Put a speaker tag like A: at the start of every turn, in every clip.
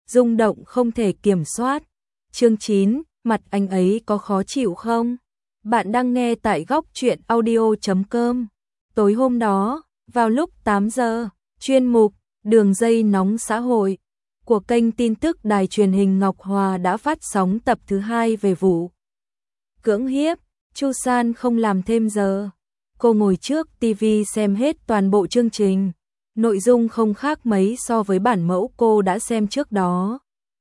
A: rung động không thể kiểm soát. Chương 9, mặt anh ấy có khó chịu không? Bạn đang nghe tại góc truyện audio.com. Tối hôm đó, vào lúc 8 giờ, chuyên mục Đường dây nóng xã hội của kênh tin tức đài truyền hình Ngọc Hòa đã phát sóng tập thứ 2 về vụ cưỡng hiếp. Chu San không làm thêm giờ. Cô ngồi trước TV xem hết toàn bộ chương trình. Nội dung không khác mấy so với bản mẫu cô đã xem trước đó.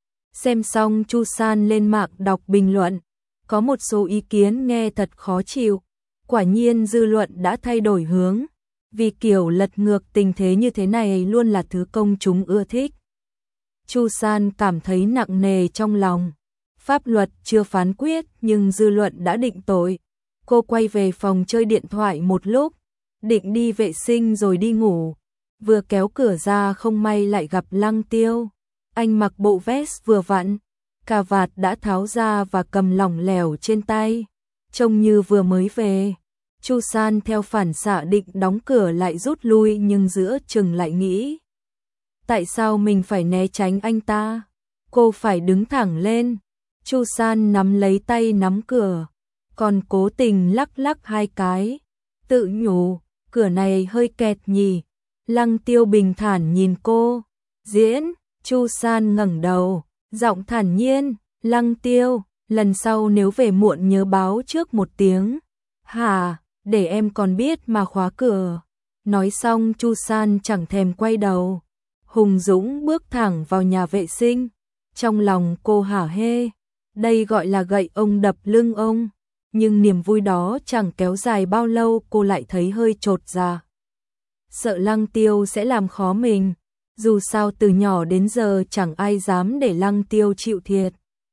A: Xem xong Chu San lên mạng đọc bình luận. Có một số ý kiến nghe thật khó chịu. Quả nhiên dư luận đã thay đổi hướng. Vì kiểu lật ngược tình thế như thế này luôn là thứ công chúng ưa thích. Chu San cảm thấy nặng nề trong lòng. Pháp luật chưa phán quyết nhưng dư luận đã định tội. Cô quay về phòng chơi điện thoại một lúc, định đi vệ sinh rồi đi ngủ. Vừa kéo cửa ra không may lại gặp Lăng Tiêu. Anh mặc bộ vest vừa vặn, cà vạt đã tháo ra và cầm lỏng lẻo trên tay, trông như vừa mới về. Chu San theo phản xạ định đóng cửa lại rút lui nhưng giữa chừng lại nghĩ. Tại sao mình phải né tránh anh ta? Cô phải đứng thẳng lên. Chu San nắm lấy tay nắm cửa, còn cố tình lắc lắc hai cái. Tự nhủ, cửa này hơi kẹt nhỉ. Lăng Tiêu bình thản nhìn cô. Diễn, Chu San ngẩng đầu, giọng thản nhiên. Lăng Tiêu, lần sau nếu về muộn nhớ báo trước một tiếng. Hả, để em còn biết mà khóa cửa. Nói xong Chu San chẳng thèm quay đầu. Hùng dũng bước thẳng vào nhà vệ sinh. Trong lòng cô hả hê. Đây gọi là gậy ông đập lưng ông. Nhưng niềm vui đó chẳng kéo dài bao lâu cô lại thấy hơi chột dạ. Sợ Lăng Tiêu sẽ làm khó mình. Dù sao từ nhỏ đến giờ chẳng ai dám để Lăng Tiêu chịu thiệt.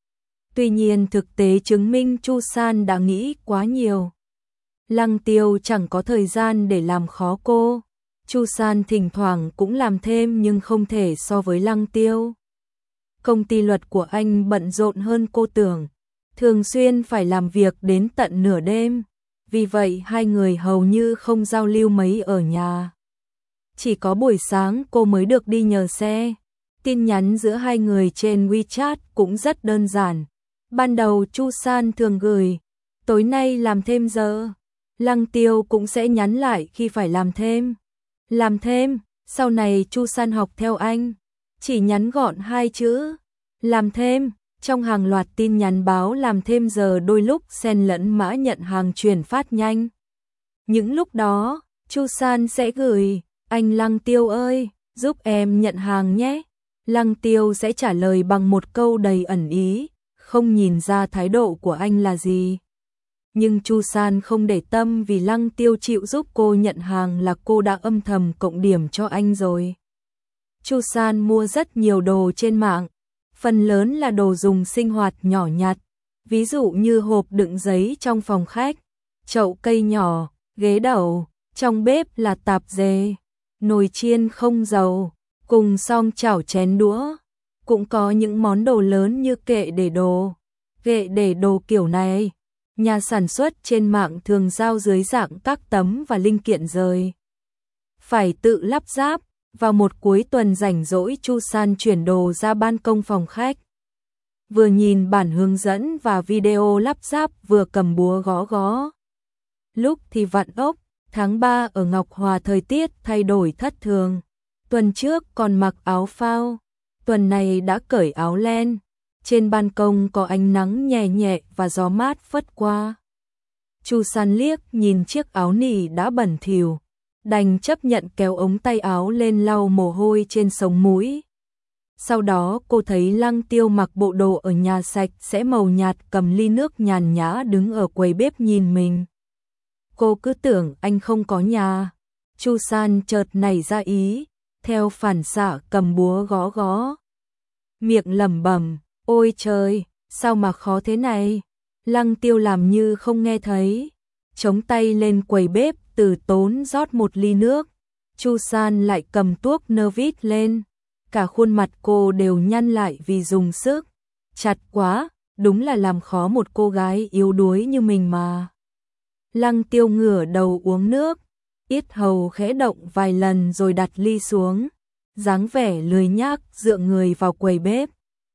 A: Tuy nhiên thực tế chứng minh Chu San đã nghĩ quá nhiều. Lăng Tiêu chẳng có thời gian để làm khó cô. Chu San thỉnh thoảng cũng làm thêm nhưng không thể so với Lăng Tiêu. Công ty luật của anh bận rộn hơn cô tưởng, thường xuyên phải làm việc đến tận nửa đêm. Vì vậy hai người hầu như không giao lưu mấy ở nhà. Chỉ có buổi sáng cô mới được đi nhờ xe. Tin nhắn giữa hai người trên WeChat cũng rất đơn giản. Ban đầu Chu San thường gửi, tối nay làm thêm giờ. Lăng Tiêu cũng sẽ nhắn lại khi phải làm thêm. Làm thêm, sau này Chu San học theo anh. Chỉ nhắn gọn hai chữ, làm thêm, trong hàng loạt tin nhắn báo làm thêm giờ đôi lúc xen lẫn mã nhận hàng chuyển phát nhanh. Những lúc đó, Chu San sẽ gửi, anh Lăng Tiêu ơi, giúp em nhận hàng nhé. Lăng Tiêu sẽ trả lời bằng một câu đầy ẩn ý, không nhìn ra thái độ của anh là gì. Nhưng Chu San không để tâm vì Lăng Tiêu chịu giúp cô nhận hàng là cô đã âm thầm cộng điểm cho anh rồi. Chu San mua rất nhiều đồ trên mạng, phần lớn là đồ dùng sinh hoạt nhỏ nhặt, ví dụ như hộp đựng giấy trong phòng khách, chậu cây nhỏ, ghế đẩu, trong bếp là tạp dề, nồi chiên không dầu, cùng xong chảo chén đũa. Cũng có những món đồ lớn như kệ để đồ. Kệ để đồ kiểu này, nhà sản xuất trên mạng thường giao dưới dạng các tấm và linh kiện rời. Phải tự lắp ráp. Vào một cuối tuần rảnh rỗi Chu San chuyển đồ ra ban công phòng khách. Vừa nhìn bản hướng dẫn và video lắp ráp vừa cầm búa gõ gõ. Lúc thì vặn ốc, tháng 3 ở Ngọc Hòa thời tiết thay đổi thất thường. Tuần trước còn mặc áo phao, tuần này đã cởi áo len. Trên ban công có ánh nắng nhẹ nhẹ và gió mát phất qua. Chu San liếc nhìn chiếc áo nỉ đã bẩn thỉu, đành chấp nhận kéo ống tay áo lên lau mồ hôi trên sống mũi. Sau đó cô thấy Lăng Tiêu mặc bộ đồ ở nhà sạch sẽ màu nhạt cầm ly nước nhàn nhã đứng ở quầy bếp nhìn mình. Cô cứ tưởng anh không có nhà. Chu San chợt nảy ra ý, theo phản xạ cầm búa gõ gõ. Miệng lẩm bẩm, ôi trời, sao mà khó thế này. Lăng Tiêu làm như không nghe thấy, chống tay lên quầy bếp từ tốn rót một ly nước. Chu San lại cầm tuốc nơ vít lên. Cả khuôn mặt cô đều nhăn lại vì dùng sức. Chặt quá, đúng là làm khó một cô gái yếu đuối như mình mà. Lăng Tiêu ngửa đầu uống nước, yết hầu khẽ động vài lần rồi đặt ly xuống. Dáng vẻ lười nhác dựa người vào quầy bếp.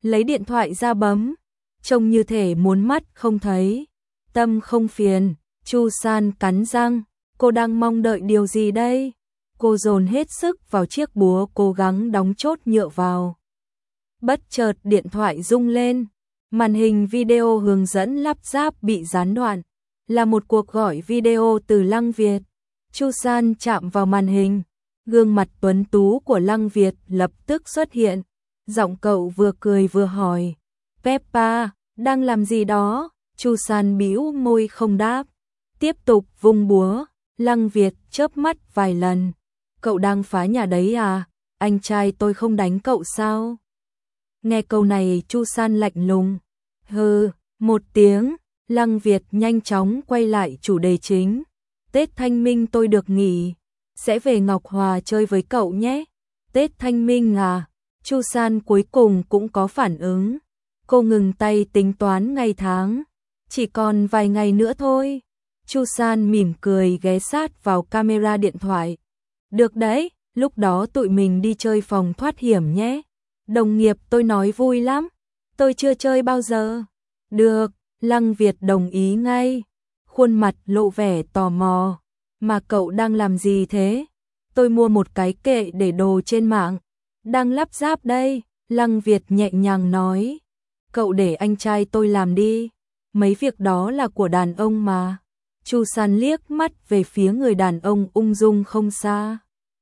A: lấy điện thoại ra bấm, trông như thể muốn mắt không thấy, tâm không phiền. Chu San cắn răng, cô đang mong đợi điều gì đây? Cô dồn hết sức vào chiếc búa cố gắng đóng chốt nhựa vào. Bất chợt điện thoại rung lên, màn hình video hướng dẫn lắp ráp bị gián đoạn, là một cuộc gọi video từ Lăng Việt. Chu San chạm vào màn hình, gương mặt tuấn tú của Lăng Việt lập tức xuất hiện, giọng cậu vừa cười vừa hỏi, Peppa, đang làm gì đó? Chu San bĩu môi không đáp, tiếp tục vung búa. Lăng Việt chớp mắt vài lần, cậu đang phá nhà đấy à? Anh trai tôi không đánh cậu sao? Nghe câu này Chu San lạnh lùng, hừ, một tiếng. Lăng Việt nhanh chóng quay lại chủ đề chính, Tết Thanh Minh tôi được nghỉ, sẽ về Ngọc Hòa chơi với cậu nhé. Tết Thanh Minh à? Chu San cuối cùng cũng có phản ứng, cô ngừng tay tính toán ngày tháng, chỉ còn vài ngày nữa thôi. Chu San mỉm cười ghé sát vào camera điện thoại, được đấy, lúc đó tụi mình đi chơi phòng thoát hiểm nhé. Đồng nghiệp tôi nói vui lắm, tôi chưa chơi bao giờ. Được, Lăng Việt đồng ý ngay, khuôn mặt lộ vẻ tò mò. Mà cậu đang làm gì thế? Tôi mua một cái kệ để đồ trên mạng, đang lắp ráp đây. Lăng Việt nhẹ nhàng nói, cậu để anh trai tôi làm đi, mấy việc đó là của đàn ông mà. Chu San liếc mắt về phía người đàn ông ung dung không xa.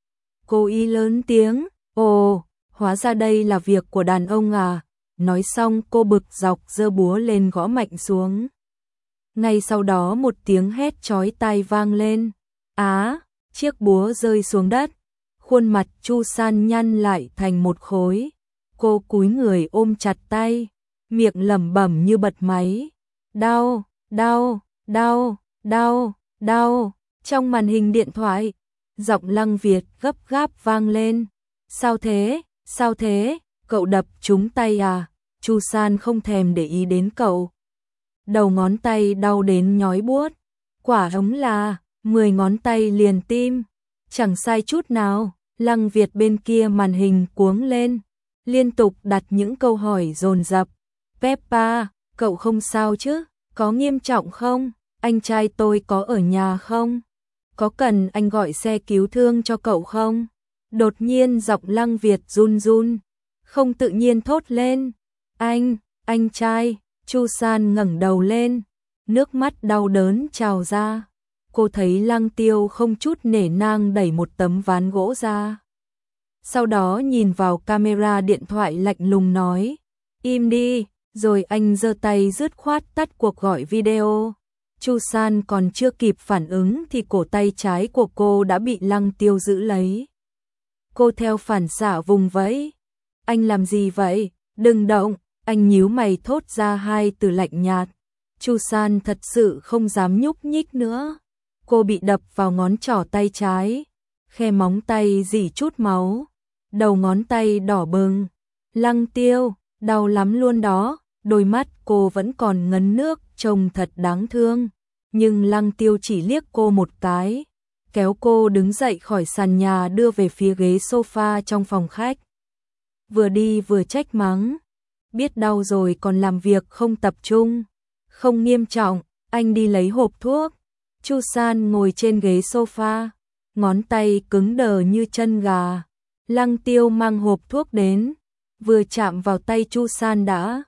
A: Cô ý lớn tiếng, ồ, hóa ra đây là việc của đàn ông à? Nói xong cô bực dọc giơ búa lên gõ mạnh xuống. Ngay sau đó một tiếng hét chói tai vang lên. Á, chiếc búa rơi xuống đất. Khuôn mặt Chu San nhăn lại thành một khối. Cô cúi người ôm chặt tay, miệng lẩm bẩm như bật máy. Đau, đau, đau, đau, đau. Trong màn hình điện thoại, giọng Lăng Việt gấp gáp vang lên. Sao thế, sao thế, cậu đập trúng tay à? Chu San không thèm để ý đến cậu. Đầu ngón tay đau đến nhói buốt. Quả ống là 10 ngón tay liền tim. Chẳng sai chút nào. Lăng Việt bên kia màn hình cuống lên, liên tục đặt những câu hỏi dồn dập. Peppa, cậu không sao chứ? Có nghiêm trọng không? Anh trai tôi có ở nhà không? Có cần anh gọi xe cứu thương cho cậu không? Đột nhiên giọng Lăng Việt run run, không tự nhiên thốt lên. Anh trai. Chu San ngẩng đầu lên, nước mắt đau đớn trào ra. Cô thấy Lăng Tiêu không chút nể nang đẩy một tấm ván gỗ ra. Sau đó nhìn vào camera điện thoại lạnh lùng nói, im đi, rồi anh giơ tay dứt khoát tắt cuộc gọi video. Chu San còn chưa kịp phản ứng thì cổ tay trái của cô đã bị Lăng Tiêu giữ lấy. Cô theo phản xạ vùng vẫy. Anh làm gì vậy? Đừng động. Anh nhíu mày thốt ra hai từ lạnh nhạt. Chu San thật sự không dám nhúc nhích nữa. Cô bị đập vào ngón trỏ tay trái, khe móng tay rỉ chút máu, đầu ngón tay đỏ bừng. Lăng Tiêu, đau lắm luôn đó. Đôi mắt cô vẫn còn ngấn nước, trông thật đáng thương. Nhưng Lăng Tiêu chỉ liếc cô một cái, kéo cô đứng dậy khỏi sàn nhà đưa về phía ghế sofa trong phòng khách. Vừa đi vừa trách mắng, biết đau rồi còn làm việc không tập trung. Không nghiêm trọng, anh đi lấy hộp thuốc. Chu San ngồi trên ghế sofa, ngón tay cứng đờ như chân gà. Lăng Tiêu mang hộp thuốc đến, vừa chạm vào tay Chu San đã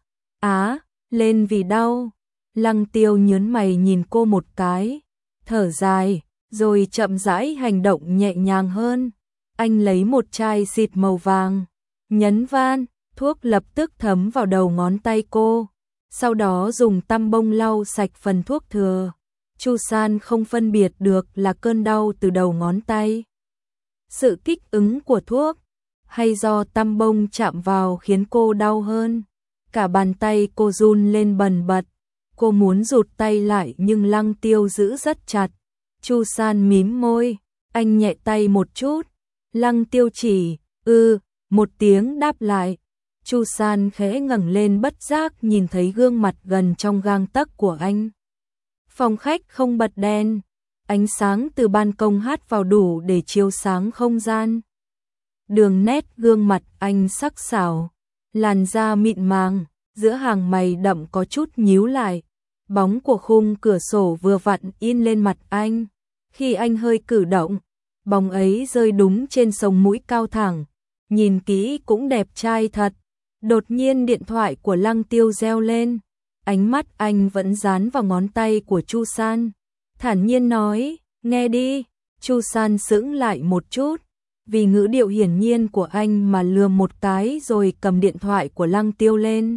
A: lên vì đau. Lăng Tiêu nhớn mày nhìn cô một cái, thở dài, rồi chậm rãi hành động nhẹ nhàng hơn. Anh lấy một chai xịt màu vàng, nhấn van, thuốc lập tức thấm vào đầu ngón tay cô, sau đó dùng tăm bông lau sạch phần thuốc thừa. Chu San không phân biệt được là cơn đau từ đầu ngón tay, sự kích ứng của thuốc, hay do tăm bông chạm vào khiến cô đau hơn. Cả bàn tay cô run lên bần bật. Cô muốn rụt tay lại nhưng Lăng Tiêu giữ rất chặt. Chu San mím môi, anh nhẹ tay một chút. Lăng Tiêu chỉ, một tiếng đáp lại. Chu San khẽ ngẩng lên bất giác nhìn thấy gương mặt gần trong gang tấc của anh. Phòng khách không bật đèn, ánh sáng từ ban công hát vào đủ để chiếu sáng không gian. Đường nét gương mặt anh sắc sảo, làn da mịn màng, giữa hàng mày đậm có chút nhíu lại. Bóng của khung cửa sổ vừa vặn in lên mặt anh. Khi anh hơi cử động, bóng ấy rơi đúng trên sống mũi cao thẳng. Nhìn kỹ cũng đẹp trai thật. Đột nhiên điện thoại của Lăng Tiêu reo lên. Ánh mắt anh vẫn dán vào ngón tay của Chu San. Thản nhiên nói, nghe đi. Chu San sững lại một chút. Vì ngữ điệu hiển nhiên của anh mà lườm một cái rồi cầm điện thoại của Lăng Tiêu lên.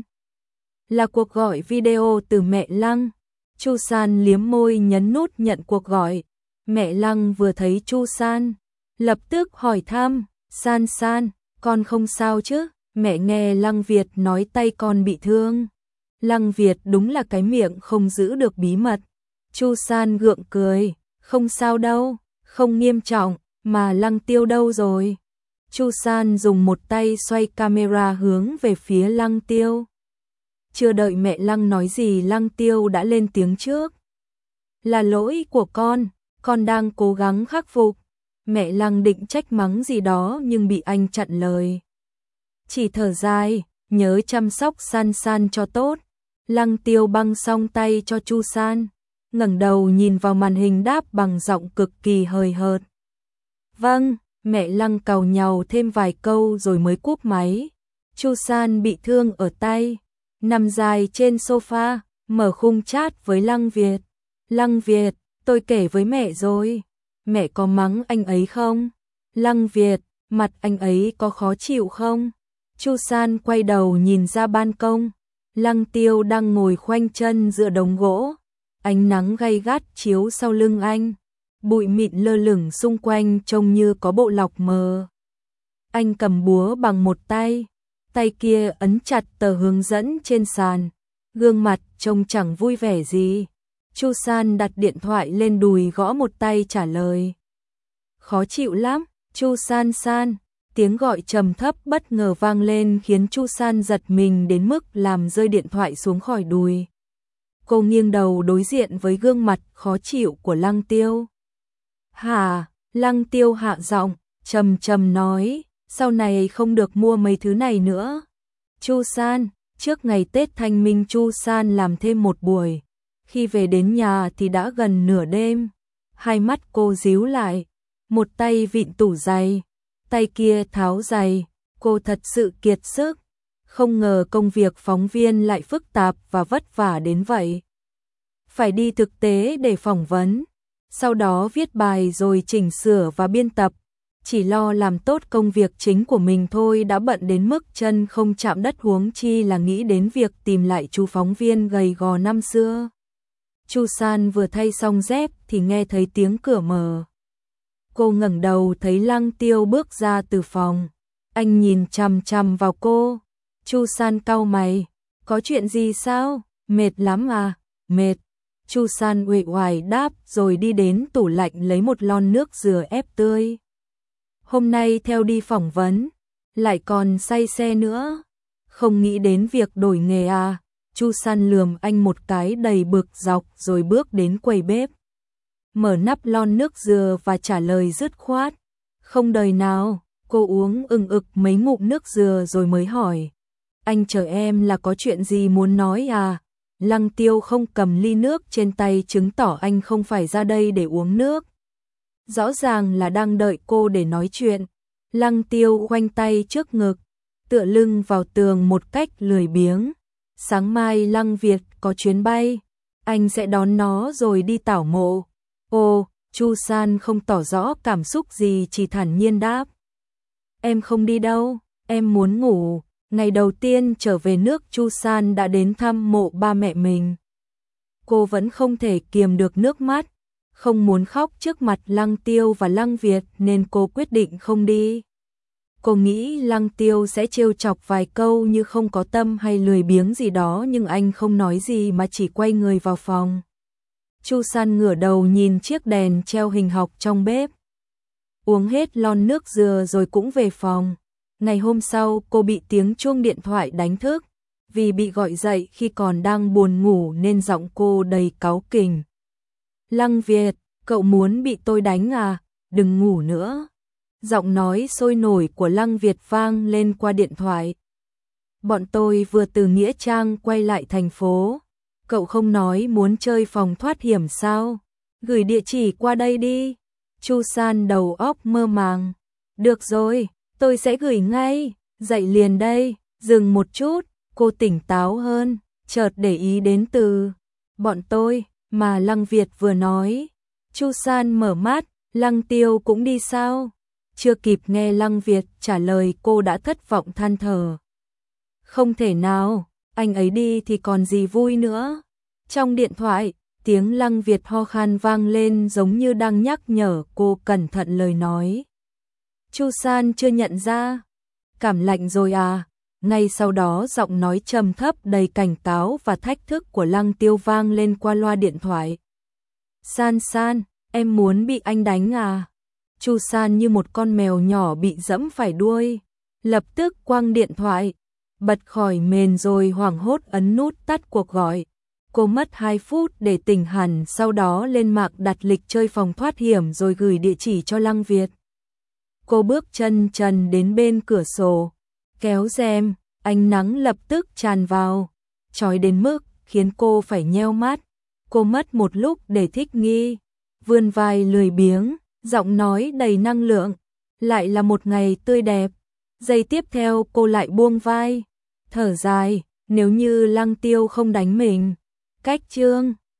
A: Là cuộc gọi video từ mẹ Lăng. Chu San liếm môi nhấn nút nhận cuộc gọi. Mẹ Lăng vừa thấy Chu San, lập tức hỏi thăm, San San, con không sao chứ? Mẹ nghe Lăng Việt nói tay con bị thương. Lăng Việt đúng là cái miệng không giữ được bí mật. Chu San gượng cười, không sao đâu, không nghiêm trọng, mà Lăng Tiêu đâu rồi? Chu San dùng một tay xoay camera hướng về phía Lăng Tiêu. Chưa đợi mẹ Lăng nói gì Lăng Tiêu đã lên tiếng trước. Là lỗi của con đang cố gắng khắc phục. Mẹ Lăng định trách mắng gì đó nhưng bị anh chặn lời. Chỉ thở dài, nhớ chăm sóc San San cho tốt. Lăng Tiêu băng xong tay cho Chu San, ngẩng đầu nhìn vào màn hình đáp bằng giọng cực kỳ hời hợt. Vâng, mẹ Lăng càu nhàu thêm vài câu rồi mới cúp máy. Chu San bị thương ở tay, nằm dài trên sofa, mở khung chat với Lăng Việt. Lăng Việt, tôi kể với mẹ rồi. Mẹ có mắng anh ấy không? Lăng Việt, mặt anh ấy có khó chịu không? Chu San quay đầu nhìn ra ban công. Lăng Tiêu đang ngồi khoanh chân dựa đống gỗ. Ánh nắng gay gắt chiếu sau lưng anh. Bụi mịn lơ lửng xung quanh trông như có bộ lọc mờ. Anh cầm búa bằng một tay. Tay kia ấn chặt tờ hướng dẫn trên sàn. Gương mặt trông chẳng vui vẻ gì. Chu San đặt điện thoại lên đùi gõ một tay trả lời. Khó chịu lắm, Chu San San. Tiếng gọi trầm thấp bất ngờ vang lên khiến Chu San giật mình đến mức làm rơi điện thoại xuống khỏi đùi. Cô nghiêng đầu đối diện với gương mặt khó chịu của Lăng Tiêu. Hả? Lăng Tiêu hạ giọng, trầm trầm nói, sau này không được mua mấy thứ này nữa. Chu San, trước ngày Tết Thanh Minh Chu San làm thêm một buổi. Khi về đến nhà thì đã gần nửa đêm. Hai mắt cô díu lại, một tay vịn tủ giày, tay kia tháo giày. Cô thật sự kiệt sức. Không ngờ công việc phóng viên lại phức tạp và vất vả đến vậy. Phải đi thực tế để phỏng vấn, sau đó viết bài rồi chỉnh sửa và biên tập. Chỉ lo làm tốt công việc chính của mình thôi đã bận đến mức chân không chạm đất, huống chi là nghĩ đến việc tìm lại chú phóng viên gầy gò năm xưa. Chu San vừa thay xong dép thì nghe thấy tiếng cửa mở. Cô ngẩng đầu thấy Lăng Tiêu bước ra từ phòng. Anh nhìn chằm chằm vào cô. Chu San cau mày, có chuyện gì sao? Mệt lắm à? Mệt. Chu San uể oải đáp rồi đi đến tủ lạnh lấy một lon nước dừa ép tươi. Hôm nay theo đi phỏng vấn, lại còn say xe nữa. Không nghĩ đến việc đổi nghề à? Chu San lườm anh một cái đầy bực dọc rồi bước đến quầy bếp. Mở nắp lon nước dừa và trả lời dứt khoát. Không đời nào. Cô uống ừng ực mấy ngụm nước dừa rồi mới hỏi. Anh chờ em là có chuyện gì muốn nói à? Lăng Tiêu không cầm ly nước trên tay chứng tỏ anh không phải ra đây để uống nước. Rõ ràng là đang đợi cô để nói chuyện. Lăng Tiêu khoanh tay trước ngực, tựa lưng vào tường một cách lười biếng. Sáng mai Lăng Việt có chuyến bay, anh sẽ đón nó rồi đi tảo mộ. Ồ, Chu San không tỏ rõ cảm xúc gì, chỉ thản nhiên đáp. Em không đi đâu, em muốn ngủ. Ngày đầu tiên trở về nước Chu San đã đến thăm mộ ba mẹ mình. Cô vẫn không thể kiềm được nước mắt, không muốn khóc trước mặt Lăng Tiêu và Lăng Việt nên cô quyết định không đi. Cô nghĩ Lăng Tiêu sẽ trêu chọc vài câu như không có tâm hay lười biếng gì đó, nhưng anh không nói gì mà chỉ quay người vào phòng. Chu San ngửa đầu nhìn chiếc đèn treo hình học trong bếp. Uống hết lon nước dừa rồi cũng về phòng. Ngày hôm sau cô bị tiếng chuông điện thoại đánh thức. Vì bị gọi dậy khi còn đang buồn ngủ nên giọng cô đầy cáu kỉnh. Lăng Việt, cậu muốn bị tôi đánh à? Đừng ngủ nữa. Giọng nói sôi nổi của Lăng Việt vang lên qua điện thoại. Bọn tôi vừa từ Nghĩa Trang quay lại thành phố. Cậu không nói muốn chơi phòng thoát hiểm sao? Gửi địa chỉ qua đây đi. Chu San đầu óc mơ màng. Được rồi, tôi sẽ gửi ngay. Dậy liền đây. Dừng một chút, cô tỉnh táo hơn, chợt để ý đến từ bọn tôi mà Lăng Việt vừa nói. Chu San mở mắt, Lăng Tiêu cũng đi sao? Chưa kịp nghe Lăng Việt trả lời cô đã thất vọng than thở. Không thể nào, anh ấy đi thì còn gì vui nữa. Trong điện thoại, tiếng Lăng Việt ho khan vang lên giống như đang nhắc nhở cô cẩn thận lời nói. Chu San chưa nhận ra. Cảm lạnh rồi à? Ngay sau đó giọng nói trầm thấp đầy cảnh cáo và thách thức của Lăng Tiêu vang lên qua loa điện thoại. San San, em muốn bị anh đánh à? Chu San như một con mèo nhỏ bị dẫm phải đuôi, lập tức quăng điện thoại, bật khỏi mền rồi hoảng hốt ấn nút tắt cuộc gọi. Cô mất 2 phút để tỉnh hẳn, sau đó lên mạng đặt lịch chơi phòng thoát hiểm rồi gửi địa chỉ cho Lăng Việt. Cô bước chân trần đến bên cửa sổ, kéo rèm, ánh nắng lập tức tràn vào, chói đến mức khiến cô phải nheo mắt. Cô mất một lúc để thích nghi, vươn vai lười biếng, giọng nói đầy năng lượng. Lại là một ngày tươi đẹp. Giây tiếp theo cô lại buông vai, thở dài, nếu như Lăng Tiêu không đánh mình. Cách chương